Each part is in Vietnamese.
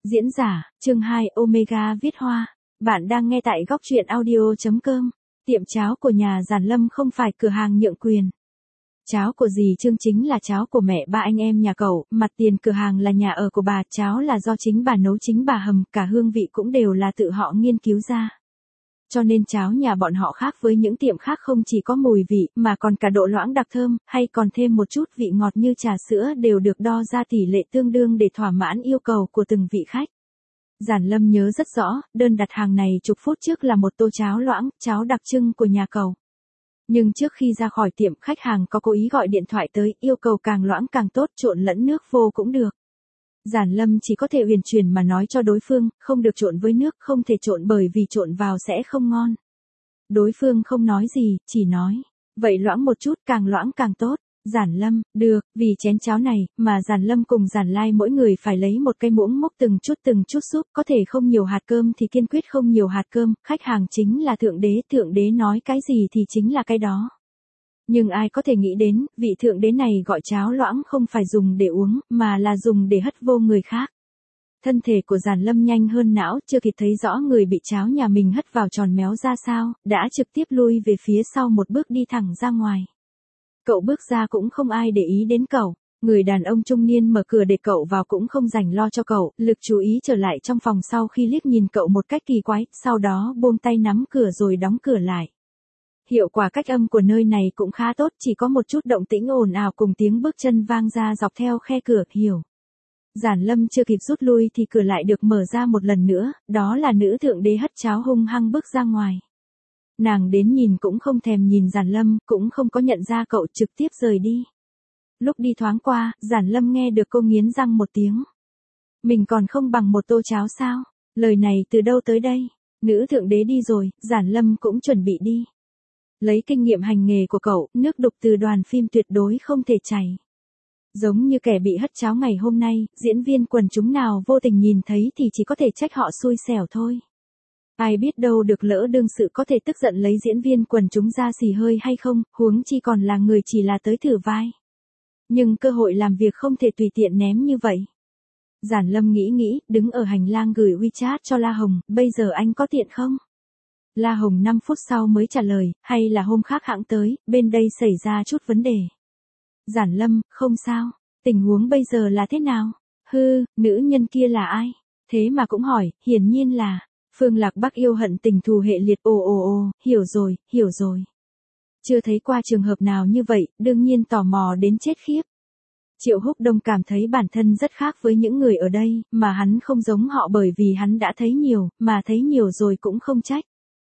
Diễn giả, chương 2 Omega viết hoa. Bạn đang nghe tại góc truyện audio.com. Tiệm cháo của nhà Giản Lâm không phải cửa hàng nhượng quyền. Cháo của dì Trương chính là cháo của mẹ ba anh em nhà cậu, mặt tiền cửa hàng là nhà ở của bà, cháo là do chính bà nấu, chính bà hầm, cả hương vị cũng đều là tự họ nghiên cứu ra. Cho nên cháo nhà bọn họ khác với những tiệm khác, không chỉ có mùi vị mà còn cả độ loãng đặc thơm, hay còn thêm một chút vị ngọt như trà sữa, đều được đo ra tỷ lệ tương đương để thỏa mãn yêu cầu của từng vị khách. Giản Lâm nhớ rất rõ, đơn đặt hàng này chục phút trước là một tô cháo loãng, cháo đặc trưng của nhà cậu. Nhưng trước khi ra khỏi tiệm, khách hàng có cố ý gọi điện thoại tới, yêu cầu càng loãng càng tốt, trộn lẫn nước vô cũng được. Giản Lâm chỉ có thể huyền chuyển mà nói cho đối phương, không được trộn với nước, không thể trộn bởi vì trộn vào sẽ không ngon. Đối phương không nói gì, chỉ nói, vậy loãng một chút, càng loãng càng tốt. Giản Lâm, được, vì chén cháo này, mà Giản Lâm cùng Giản Lai mỗi người phải lấy một cây muỗng múc từng chút súp, có thể không nhiều hạt cơm thì kiên quyết không nhiều hạt cơm, khách hàng chính là thượng đế nói cái gì thì chính là cái đó. Nhưng ai có thể nghĩ đến, vị thượng đế này gọi cháo loãng không phải dùng để uống, mà là dùng để hất vô người khác. Thân thể của Giản Lâm nhanh hơn não, chưa kịp thấy rõ người bị cháo nhà mình hất vào tròn méo ra sao, đã trực tiếp lui về phía sau một bước đi thẳng ra ngoài. Cậu bước ra cũng không ai để ý đến cậu, người đàn ông trung niên mở cửa để cậu vào cũng không rảnh lo cho cậu, lực chú ý trở lại trong phòng sau khi liếc nhìn cậu một cách kỳ quái, sau đó buông tay nắm cửa rồi đóng cửa lại. Hiệu quả cách âm của nơi này cũng khá tốt, chỉ có một chút động tĩnh ồn ào cùng tiếng bước chân vang ra dọc theo khe cửa, hiểu. Giản Lâm chưa kịp rút lui thì cửa lại được mở ra một lần nữa, đó là nữ thượng đế hất cháo hung hăng bước ra ngoài. Nàng đến nhìn cũng không thèm nhìn Giản Lâm, cũng không có nhận ra cậu, trực tiếp rời đi. Lúc đi thoáng qua, Giản Lâm nghe được cô nghiến răng một tiếng. Mình còn không bằng một tô cháo sao? Lời này từ đâu tới đây? Nữ thượng đế đi rồi, Giản Lâm cũng chuẩn bị đi. Lấy kinh nghiệm hành nghề của cậu, nước đục từ đoàn phim tuyệt đối không thể chảy. Giống như kẻ bị hất cháo ngày hôm nay, diễn viên quần chúng nào vô tình nhìn thấy thì chỉ có thể trách họ xui xẻo thôi. Ai biết đâu được, lỡ đương sự có thể tức giận lấy diễn viên quần chúng ra xì hơi hay không, huống chi còn là người chỉ là tới thử vai. Nhưng cơ hội làm việc không thể tùy tiện ném như vậy. Giản Lâm nghĩ, đứng ở hành lang gửi WeChat cho La Hồng, bây giờ anh có tiện không? La Hồng 5 phút sau mới trả lời, hay là hôm khác hãng tới, bên đây xảy ra chút vấn đề. Giản Lâm, không sao, tình huống bây giờ là thế nào? Nữ nhân kia là ai? Thế mà cũng hỏi, hiển nhiên là Phương Lạc Bắc yêu hận tình thù hệ liệt. Hiểu rồi. Chưa thấy qua trường hợp nào như vậy, đương nhiên tò mò đến chết khiếp. Triệu Húc Đông cảm thấy bản thân rất khác với những người ở đây, mà hắn không giống họ bởi vì hắn đã thấy nhiều, mà thấy nhiều rồi cũng không trách.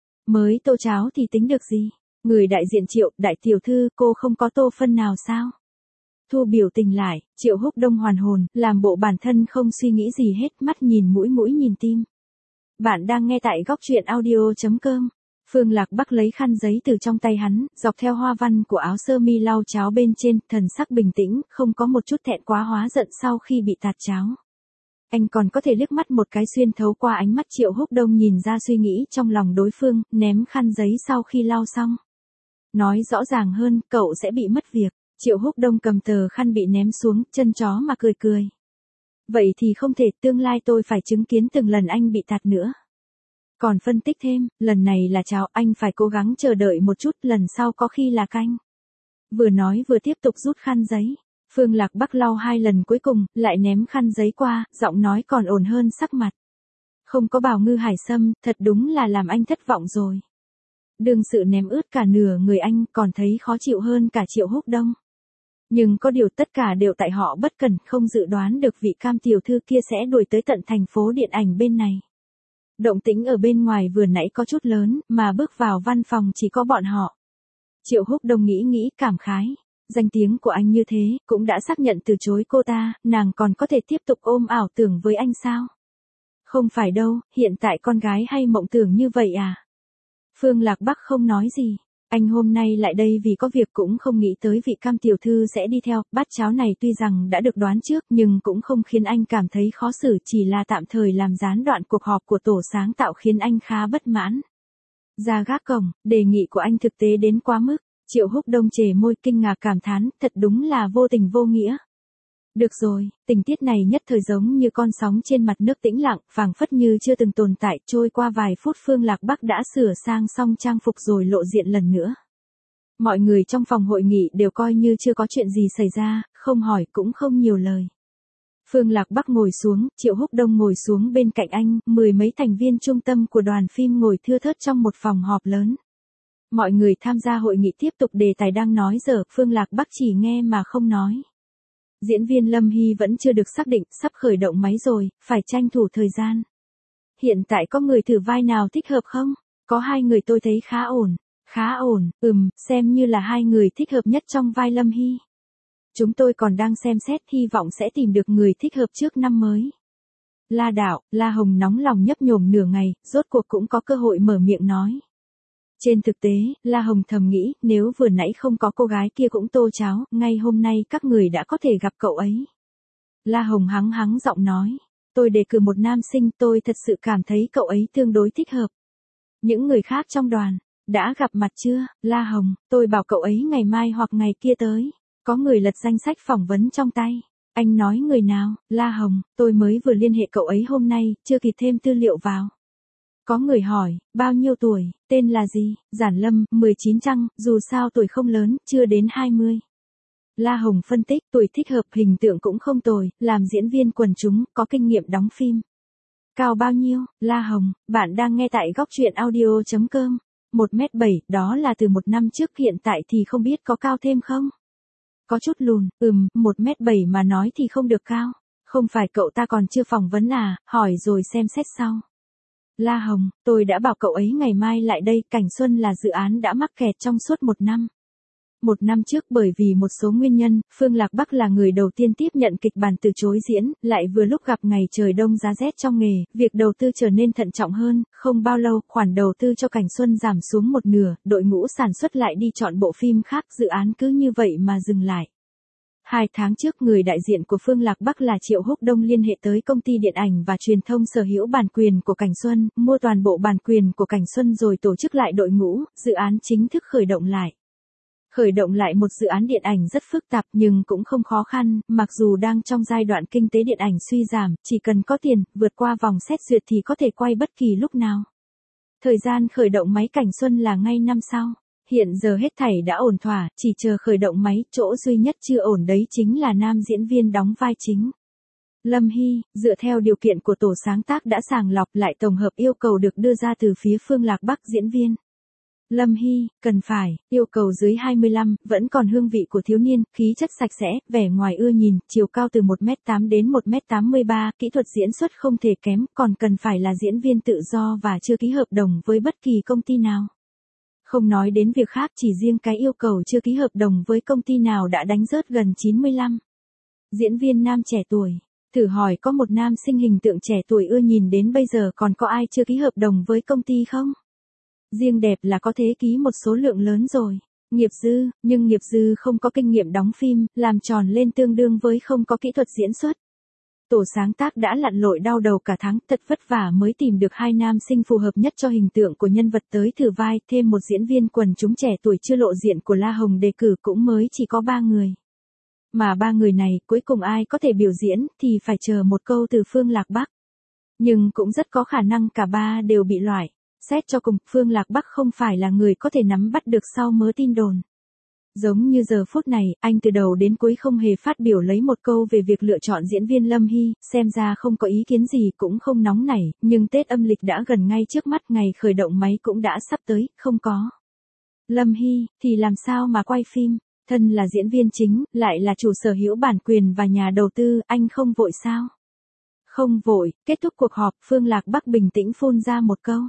Mới tô cháo thì tính được gì? Người đại diện Triệu, đại tiểu thư, cô không có tô phân nào sao? Thu biểu tình lại, Triệu Húc Đông hoàn hồn, làm bộ bản thân không suy nghĩ gì hết, mắt nhìn mũi nhìn tim. Bạn đang nghe tại góc truyện audio.com. Phương Lạc Bắc lấy khăn giấy từ trong tay hắn, dọc theo hoa văn của áo sơ mi lau cháo bên trên, thần sắc bình tĩnh, không có một chút thẹn quá hóa giận sau khi bị tạt cháo. Anh còn có thể liếc mắt một cái xuyên thấu qua ánh mắt Triệu Húc Đông nhìn ra suy nghĩ trong lòng đối phương, ném khăn giấy sau khi lau xong. Nói rõ ràng hơn, cậu sẽ bị mất việc. Triệu Húc Đông cầm tờ khăn bị ném xuống, chân chó mà cười. Vậy thì không thể, tương lai tôi phải chứng kiến từng lần anh bị tạt nữa. Còn phân tích thêm, lần này là cháo, anh phải cố gắng chờ đợi một chút, lần sau có khi là canh. Vừa nói vừa tiếp tục rút khăn giấy. Phương Lạc Bắc lau 2 lần cuối cùng, lại ném khăn giấy qua, giọng nói còn ổn hơn sắc mặt. Không có bào ngư hải sâm, thật đúng là làm anh thất vọng rồi. Đương sự ném ướt cả nửa người anh, còn thấy khó chịu hơn cả Triệu Húc Đông. Nhưng có điều tất cả đều tại họ bất cẩn, không dự đoán được vị cam tiểu thư kia sẽ đuổi tới tận thành phố điện ảnh bên này. Động tĩnh ở bên ngoài vừa nãy có chút lớn, mà bước vào văn phòng chỉ có bọn họ. Triệu Húc Đông nghĩ, cảm khái. Danh tiếng của anh như thế, cũng đã xác nhận từ chối cô ta, nàng còn có thể tiếp tục ôm ảo tưởng với anh sao? Không phải đâu, hiện tại con gái hay mộng tưởng như vậy à? Phương Lạc Bắc không nói gì. Anh hôm nay lại đây vì có việc, cũng không nghĩ tới vị cam tiểu thư sẽ đi theo. Bát cháo này tuy rằng đã được đoán trước nhưng cũng không khiến anh cảm thấy khó xử, chỉ là tạm thời làm gián đoạn cuộc họp của tổ sáng tạo khiến anh khá bất mãn. Ra gác cổng, đề nghị của anh thực tế đến quá mức. Triệu Húc Đông chề môi kinh ngạc cảm thán, thật đúng là vô tình vô nghĩa. Được rồi, tình tiết này nhất thời giống như con sóng trên mặt nước tĩnh lặng, phảng phất như chưa từng tồn tại, trôi qua vài phút Phương Lạc Bắc đã sửa sang xong trang phục rồi lộ diện lần nữa. Mọi người trong phòng hội nghị đều coi như chưa có chuyện gì xảy ra, không hỏi cũng không nhiều lời. Phương Lạc Bắc ngồi xuống, Triệu Húc Đông ngồi xuống bên cạnh anh, mười mấy thành viên trung tâm của đoàn phim ngồi thưa thớt trong một phòng họp lớn. Mọi người tham gia hội nghị tiếp tục đề tài đang nói dở, Phương Lạc Bắc chỉ nghe mà không nói. Diễn viên Lâm Hy vẫn chưa được xác định, sắp khởi động máy rồi, phải tranh thủ thời gian. Hiện tại có người thử vai nào thích hợp không? Có 2 người tôi thấy khá ổn. Khá ổn, xem như là 2 người thích hợp nhất trong vai Lâm Hy. Chúng tôi còn đang xem xét, hy vọng sẽ tìm được người thích hợp trước năm mới. La Đạo, La Hồng nóng lòng nhấp nhổm nửa ngày, rốt cuộc cũng có cơ hội mở miệng nói. Trên thực tế, La Hồng thầm nghĩ, nếu vừa nãy không có cô gái kia cũng tô cháo, ngay hôm nay các người đã có thể gặp cậu ấy. La Hồng hắng giọng nói, tôi đề cử một nam sinh, tôi thật sự cảm thấy cậu ấy tương đối thích hợp. Những người khác trong đoàn, đã gặp mặt chưa, La Hồng, tôi bảo cậu ấy ngày mai hoặc ngày kia tới. Có người lật danh sách phỏng vấn trong tay. Anh nói người nào, La Hồng, tôi mới vừa liên hệ cậu ấy hôm nay, chưa kịp thêm tư liệu vào. Có người hỏi, bao nhiêu tuổi, tên là gì, Giản Lâm, 19 chăng, dù sao tuổi không lớn, chưa đến 20. La Hồng phân tích, tuổi thích hợp, hình tượng cũng không tồi, làm diễn viên quần chúng, có kinh nghiệm đóng phim. Cao bao nhiêu, La Hồng, bạn đang nghe tại góc truyện audio.com. 1m7, đó là từ 1 năm trước, hiện tại thì không biết có cao thêm không? Có chút lùn, 1m7 mà nói thì không được cao. Không phải cậu ta còn chưa phỏng vấn à, hỏi rồi xem xét sau. La Hồng, tôi đã bảo cậu ấy ngày mai lại đây, Cảnh Xuân là dự án đã mắc kẹt trong suốt 1 năm. 1 năm trước bởi vì một số nguyên nhân, Phương Lạc Bắc là người đầu tiên tiếp nhận kịch bản từ chối diễn, lại vừa lúc gặp ngày trời đông giá rét trong nghề, việc đầu tư trở nên thận trọng hơn, không bao lâu, khoản đầu tư cho Cảnh Xuân giảm xuống 1/2, đội ngũ sản xuất lại đi chọn bộ phim khác, dự án cứ như vậy mà dừng lại. 2 tháng trước, người đại diện của Phương Lạc Bắc là Triệu Húc Đông liên hệ tới công ty điện ảnh và truyền thông sở hữu bản quyền của Cảnh Xuân, mua toàn bộ bản quyền của Cảnh Xuân rồi tổ chức lại đội ngũ, dự án chính thức khởi động lại. Khởi động lại một dự án điện ảnh rất phức tạp nhưng cũng không khó khăn, mặc dù đang trong giai đoạn kinh tế điện ảnh suy giảm, chỉ cần có tiền, vượt qua vòng xét duyệt thì có thể quay bất kỳ lúc nào. Thời gian khởi động máy Cảnh Xuân là ngay năm sau. Hiện giờ hết thảy đã ổn thỏa, chỉ chờ khởi động máy, chỗ duy nhất chưa ổn đấy chính là nam diễn viên đóng vai chính. Lâm Hy, dựa theo điều kiện của tổ sáng tác đã sàng lọc lại tổng hợp yêu cầu được đưa ra từ phía Phương Lạc Bắc diễn viên. Lâm Hy, cần phải, yêu cầu dưới 25, vẫn còn hương vị của thiếu niên, khí chất sạch sẽ, vẻ ngoài ưa nhìn, chiều cao từ 1m8 đến 1m83, kỹ thuật diễn xuất không thể kém, còn cần phải là diễn viên tự do và chưa ký hợp đồng với bất kỳ công ty nào. Không nói đến việc khác, chỉ riêng cái yêu cầu chưa ký hợp đồng với công ty nào đã đánh rớt gần 95. Diễn viên nam trẻ tuổi. Thử hỏi có một nam sinh hình tượng trẻ tuổi ưa nhìn đến bây giờ còn có ai chưa ký hợp đồng với công ty không? Riêng đẹp là có thế ký một số lượng lớn rồi. Nghiệp dư, nhưng nghiệp dư không có kinh nghiệm đóng phim, làm tròn lên tương đương với không có kỹ thuật diễn xuất. Tổ sáng tác đã lặn lội đau đầu cả tháng, thật vất vả mới tìm được 2 nam sinh phù hợp nhất cho hình tượng của nhân vật tới thử vai, thêm một diễn viên quần chúng trẻ tuổi chưa lộ diện của La Hồng đề cử cũng mới chỉ có 3 người. Mà 3 người này, cuối cùng ai có thể biểu diễn thì phải chờ một câu từ Phương Lạc Bắc. Nhưng cũng rất có khả năng cả 3 đều bị loại. Xét cho cùng, Phương Lạc Bắc không phải là người có thể nắm bắt được sau mớ tin đồn. Giống như giờ phút này, anh từ đầu đến cuối không hề phát biểu lấy một câu về việc lựa chọn diễn viên Lâm Hy, xem ra không có ý kiến gì cũng không nóng nảy, nhưng Tết âm lịch đã gần ngay trước mắt, ngày khởi động máy cũng đã sắp tới, không có Lâm Hy, thì làm sao mà quay phim, thân là diễn viên chính, lại là chủ sở hữu bản quyền và nhà đầu tư, anh không vội sao? Không vội, kết thúc cuộc họp, Phương Lạc Bắc bình tĩnh phun ra một câu.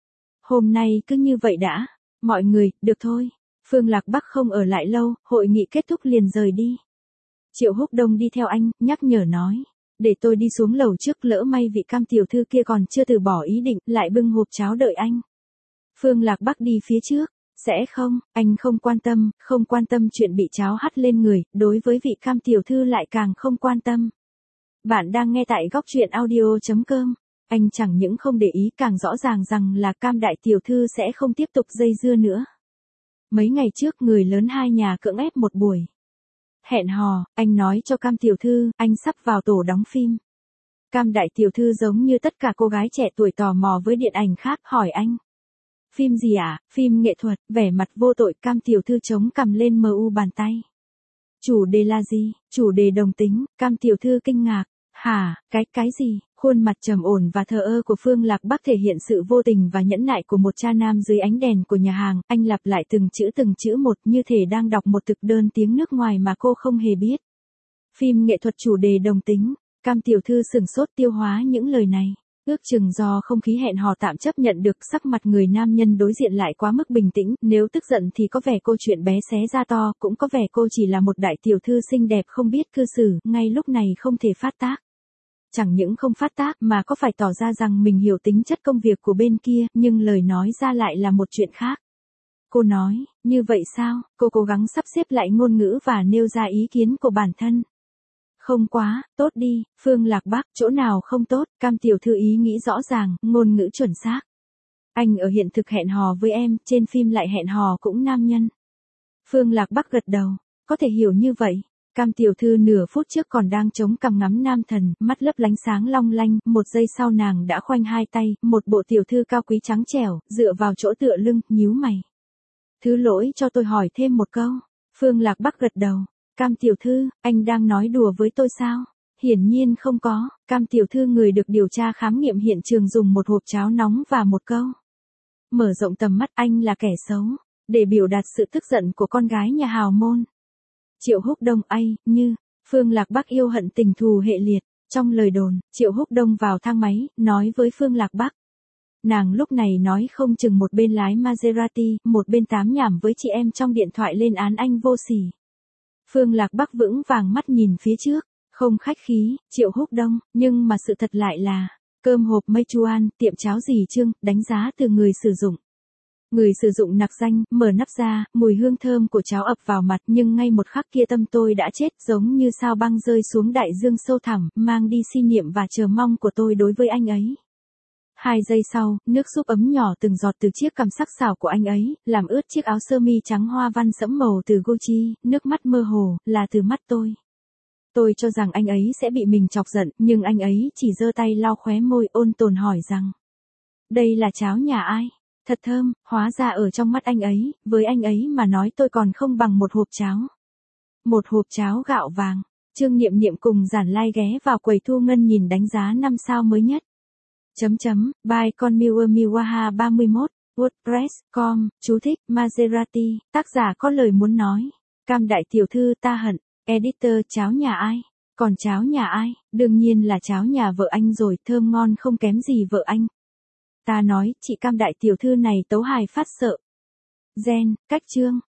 Hôm nay cứ như vậy đã, mọi người, được thôi. Phương Lạc Bắc không ở lại lâu, hội nghị kết thúc liền rời đi. Triệu Húc Đông đi theo anh, nhắc nhở nói. Để tôi đi xuống lầu trước, lỡ may vị Cam tiểu thư kia còn chưa từ bỏ ý định, lại bưng hộp cháo đợi anh. Phương Lạc Bắc đi phía trước. Sẽ không, anh không quan tâm chuyện bị cháo hắt lên người, đối với vị Cam tiểu thư lại càng không quan tâm. Bạn đang nghe tại góc truyện audio.com. Anh chẳng những không để ý, càng rõ ràng rằng là Cam đại tiểu thư sẽ không tiếp tục dây dưa nữa. Mấy ngày trước người lớn 2 nhà cưỡng ép một buổi Hẹn hò, anh nói cho Cam tiểu thư, anh sắp vào tổ đóng phim. Cam đại tiểu thư giống như tất cả cô gái trẻ tuổi tò mò với điện ảnh khác, hỏi anh. Phim gì ạ? Phim nghệ thuật, vẻ mặt vô tội. Cam tiểu thư chống cằm lên bàn tay. Chủ đề là gì? Chủ đề đồng tính. Cam tiểu thư kinh ngạc. Hả, cái gì? Khuôn mặt trầm ổn và thờ ơ của Phương Lạc Bắc thể hiện sự vô tình và nhẫn nại của một cha nam dưới ánh đèn của nhà hàng. Anh lặp lại từng chữ một như thể đang đọc một thực đơn tiếng nước ngoài mà cô không hề biết. Phim nghệ thuật chủ đề đồng tính. Cam tiểu thư sửng sốt tiêu hóa những lời này. Ước chừng do không khí hẹn hò tạm chấp nhận được, sắc mặt người nam nhân đối diện lại quá mức bình tĩnh, nếu tức giận thì có vẻ cô chuyện bé xé ra to, cũng có vẻ cô chỉ là một đại tiểu thư xinh đẹp không biết cư xử, ngay lúc này không thể phát tác. Chẳng những không phát tác mà có phải tỏ ra rằng mình hiểu tính chất công việc của bên kia, nhưng lời nói ra lại là một chuyện khác. Cô nói, như vậy sao? Cô cố gắng sắp xếp lại ngôn ngữ và nêu ra ý kiến của bản thân. Không quá, tốt đi, Phương Lạc Bắc, chỗ nào không tốt? Cam tiểu thư ý nghĩ rõ ràng, ngôn ngữ chuẩn xác. Anh ở hiện thực hẹn hò với em, trên phim lại hẹn hò cũng nam nhân. Phương Lạc Bắc gật đầu, có thể hiểu như vậy. Cam tiểu thư nửa phút trước còn đang chống cằm ngắm nam thần, mắt lấp lánh sáng long lanh, một giây sau nàng đã khoanh hai tay, một bộ tiểu thư cao quý trắng trẻo, dựa vào chỗ tựa lưng, nhíu mày. Thứ lỗi cho tôi hỏi thêm một câu. Phương Lạc Bắc gật đầu. Cam tiểu thư, anh đang nói đùa với tôi sao? Hiển nhiên không có. Cam tiểu thư người được điều tra khám nghiệm hiện trường dùng một hộp cháo nóng và một câu. Mở rộng tầm mắt, anh là kẻ xấu. Để biểu đạt sự tức giận của con gái nhà hào môn. Triệu Húc Đông như, Phương Lạc Bắc yêu hận tình thù hệ liệt. Trong lời đồn, Triệu Húc Đông vào thang máy, nói với Phương Lạc Bắc. Nàng lúc này nói không chừng một bên lái Maserati, một bên tám nhảm với chị em trong điện thoại lên án anh vô sỉ. Phương Lạc Bắc vững vàng mắt nhìn phía trước, không khách khí, Triệu Húc Đông, nhưng mà sự thật lại là, cơm hộp Meituan, tiệm cháo dì Trương, đánh giá từ người sử dụng. Người sử dụng nặc danh, mở nắp ra, mùi hương thơm của cháo ập vào mặt nhưng ngay một khắc kia tâm tôi đã chết giống như sao băng rơi xuống đại dương sâu thẳm, mang đi si niệm và chờ mong của tôi đối với anh ấy. 2 giây sau, nước súp ấm nhỏ từng giọt từ chiếc cằm sắc sảo của anh ấy, làm ướt chiếc áo sơ mi trắng hoa văn sẫm màu từ Gucci, nước mắt mơ hồ, là từ mắt tôi. Tôi cho rằng anh ấy sẽ bị mình chọc giận, nhưng anh ấy chỉ giơ tay lau khóe môi ôn tồn hỏi rằng. Đây là cháo nhà ai? Thật thơm, hóa ra ở trong mắt anh ấy, với anh ấy mà nói tôi còn không bằng một hộp cháo. Một hộp cháo gạo vàng. Trương Niệm Niệm cùng Giản Lai ghé vào quầy thu ngân nhìn đánh giá 5 sao mới nhất. By con Miwaha 31, WordPress.com, chú thích, Maserati, tác giả có lời muốn nói. Cam đại tiểu thư ta hận, editor cháo nhà ai? Còn cháo nhà ai? Đương nhiên là cháo nhà vợ anh rồi, thơm ngon không kém gì vợ anh. Ta nói, chị Cam đại tiểu thư này tấu hài phát sợ. Gen, cách chương.